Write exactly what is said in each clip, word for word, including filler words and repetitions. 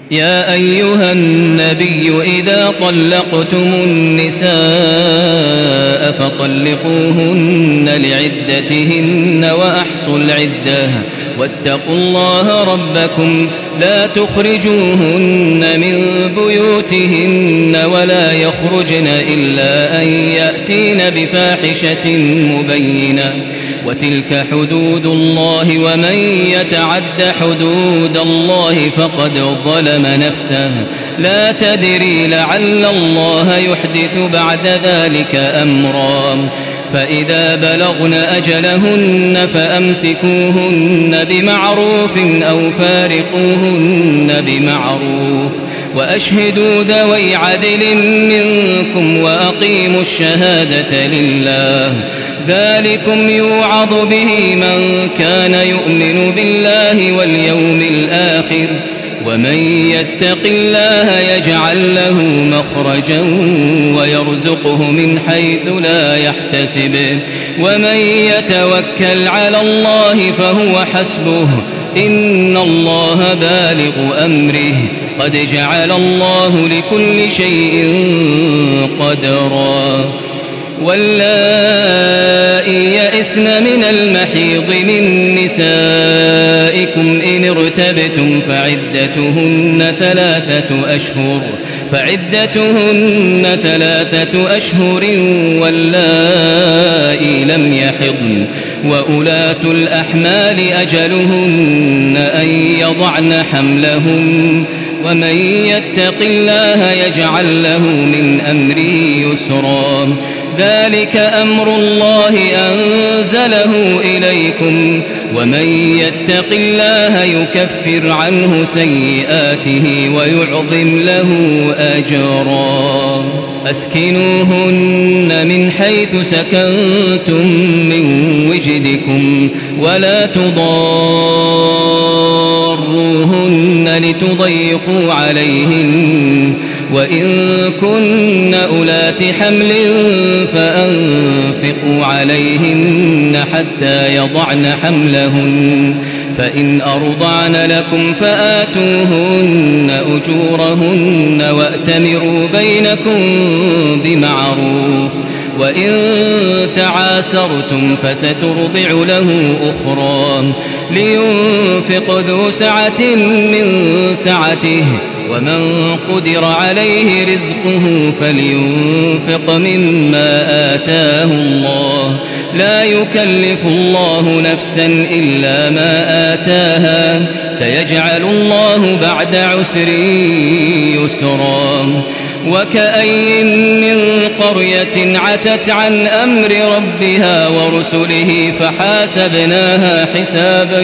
يا أيها النبي إذا طلقتم النساء فطلقوهن لعدتهن وأحصوا العدة واتقوا الله ربكم لا تخرجوهن من بيوتهن ولا يخرجن إلا أن يأتين بفاحشة مبينة وتلك حدود الله ومن يتعد حدود الله فقد ظلم نفسه لا تدري لعل الله يحدث بعد ذلك أمرا فإذا بلغن أجلهن فأمسكوهن بمعروف أو فارقوهن بمعروف وأشهدوا ذوي عدل منكم وأقيموا الشهادة لله ذلكم يوعظ به من كان يؤمن بالله واليوم الآخر ومن يتق الله يجعل له مخرجا ويرزقه من حيث لا يحتسب ومن يتوكل على الله فهو حسبه إن الله بالغ أمره قد جعل الله لكل شيء قدرا واللائي يئسن من المحيض من نسائكم إن ارتبتم فعدتهن ثلاثة أشهر فعدتهن ثلاثة أشهر واللائي لم يحضن وأولاة الأحمال أجلهن أن يضعن حملهن ومن يتق الله يجعل له من أمره يسرا ذلك أمر الله أنزله إليكم ومن يتق الله يكفر عنه سيئاته ويعظم له أجرا أسكنوهن من حيث سكنتم من وجدكم ولا تضاروهن لتضيقوا عليهن وإن كن أولات حمل فأنفقوا عليهن حتى يضعن حملهن فإن أرضعن لكم فآتوهن أجورهن وأتمروا بينكم بمعروف وإن تعاسرتم فسترضع له أخرى لينفق ذو سعة من سعته ومن قدر عليه رزقه فلينفق مما آتاه الله لا يكلف الله نفسا إلا ما آتاها سيجعل الله بعد عسر يسرا وكأين من قرية عتت عن أمر ربها ورسله فحاسبناها حسابا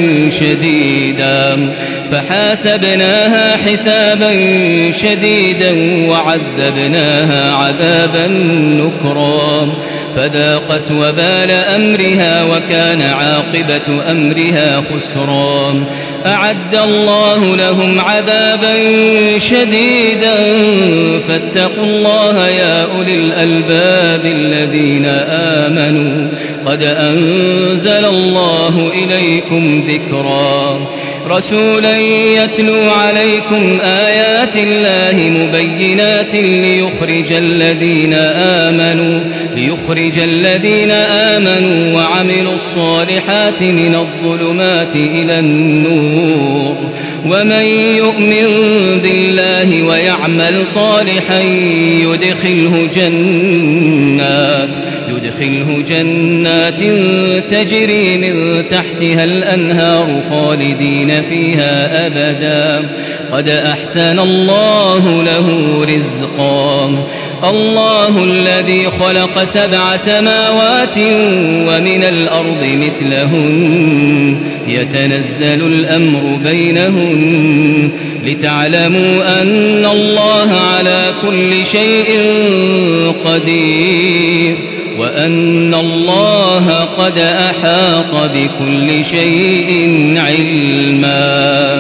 شديدا فحاسبناها حسابا شديدا وعذبناها عذابا نكرا فذاقت وبال أمرها وكان عاقبة أمرها خسرا أعد الله لهم عذابا شديدا فاتقوا الله يا أولي الألباب الذين آمنوا قد أنزل الله إليكم ذكرا رسولا يتلو عليكم آيات الله مبينات ليخرج الذين آمنوا ليخرج الذين آمنوا وعملوا الصالحات من الظلمات إلى النور ومن يؤمن بالله ويعمل صالحا يدخله جنات يدخله جنات تجري من تحتها الأنهار خالدين فيها أبدا قد أحسن الله له رزقا الله الذي خلق سبع سماوات ومن الأرض مثلهن يتنزل الأمر بينهن لتعلموا أن الله على كل شيء قدير وأن الله قد أحاط بكل شيء علما.